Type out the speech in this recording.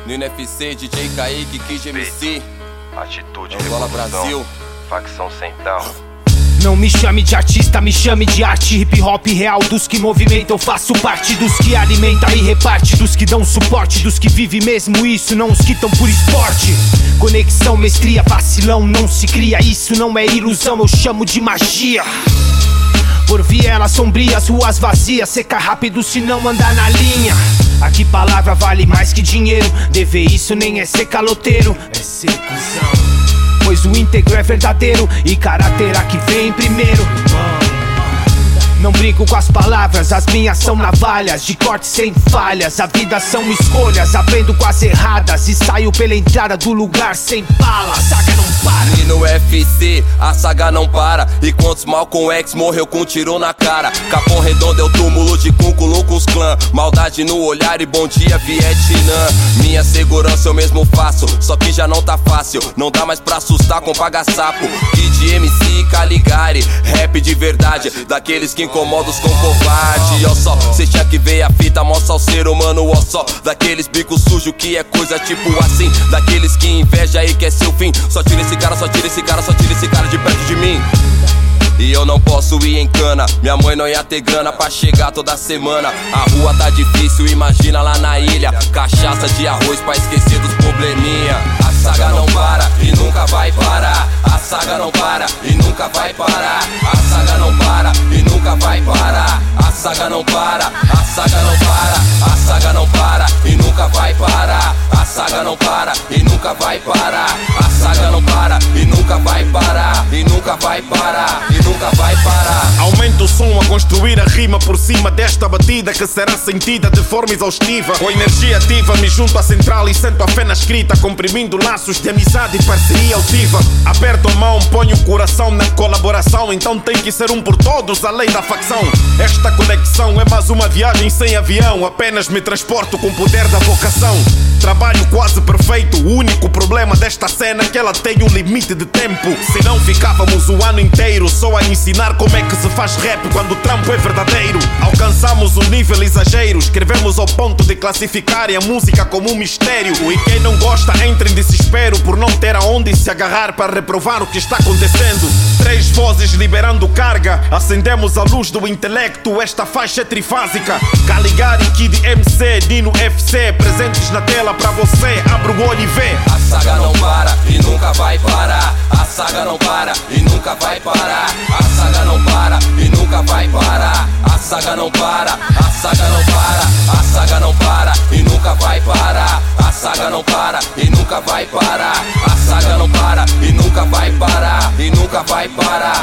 Nino FC, DJ Kaique, Kid MC. Atitude, Angola, Brasil. Facção Central. Não me chame de artista, me chame de arte. Hip hop real, dos que movimentam, eu faço parte. Dos que alimenta e reparte, dos que dão suporte. Dos que vive mesmo isso, não os que tão por esporte. Conexão, mestria, vacilão, não se cria. Isso não é ilusão, eu chamo de magia. Por vielas sombrias, ruas vazias, seca rápido se não andar na linha. Aqui palavra vale mais que dinheiro. Dever isso nem é ser caloteiro, é ser cuzão. Pois o íntegro é verdadeiro e caráter que vem primeiro. Não brinco com as palavras, as minhas são navalhas de corte sem falhas. A vida são escolhas, aprendo com as erradas e saio pela entrada do lugar sem bala. A saga não para. Nino FC, a saga não para. E quantos Malcolm X morreu com um tiro na cara? Capão Redondo é o túmulo de Kunkulun com os clã. Maldade no olhar e bom dia Vietnã. Minha segurança eu mesmo faço, só que já não tá fácil. Não dá mais pra assustar com paga-sapo. Kid MC e Caligari, rap de verdade, daqueles que incomodam os com covarde. Ó só, cê tinha que ver a fita, mostra ao ser humano, ó só. Daqueles bicos sujos que é coisa tipo assim. Daqueles que inveja e quer seu fim. Só tira esse cara, só tira esse cara, só tira esse cara de perto de mim. E eu não posso ir em cana, minha mãe não ia ter grana pra chegar toda semana. A rua tá difícil, imagina lá na ilha. Cachaça de arroz pra esquecer dos probleminha. A saga não para e nunca vai parar. A saga não para e nunca vai parar. A saga não para e nunca vai parar. A saga não para, a saga não para. A saga não para e nunca vai parar. A saga não para e nunca vai parar. A saga não para e nunca vai parar. E nunca vai parar. Nunca vai parar. Aumenta o som a construir a rima por cima desta batida que será sentida de forma exaustiva. Com energia ativa me junto à central e sento a fé na escrita, comprimindo laços de amizade e parceria altiva. Aperto a mão, ponho o coração na colaboração, então tem que ser um por todos, além da facção. Esta conexão é mais uma viagem sem avião, apenas me transporto com o poder da vocação. Trabalho quase perfeito, o único problema desta cena é que ela tem um limite de tempo. Senão ficávamos o ano inteiro só a ensinar como é que se faz rap quando o trampo é verdadeiro. Alcançamos um nível exagero, escrevemos ao ponto de classificar a música como um mistério. E quem não gosta entra em desespero por não ter aonde se agarrar para reprovar o que está acontecendo. 3 vozes liberando carga, acendemos a luz do intelecto, esta faixa é trifásica. Caligari, Kid MC, Nino FC, presentes na tela pra você, abre o olho e vê. A saga não para e nunca vai parar. A saga não para e nunca vai parar. A saga não para e nunca vai parar. A saga não para, a saga não para. A saga não para e nunca vai parar. A saga não para e nunca vai parar. A saga não para e nunca vai parar. E nunca vai parar.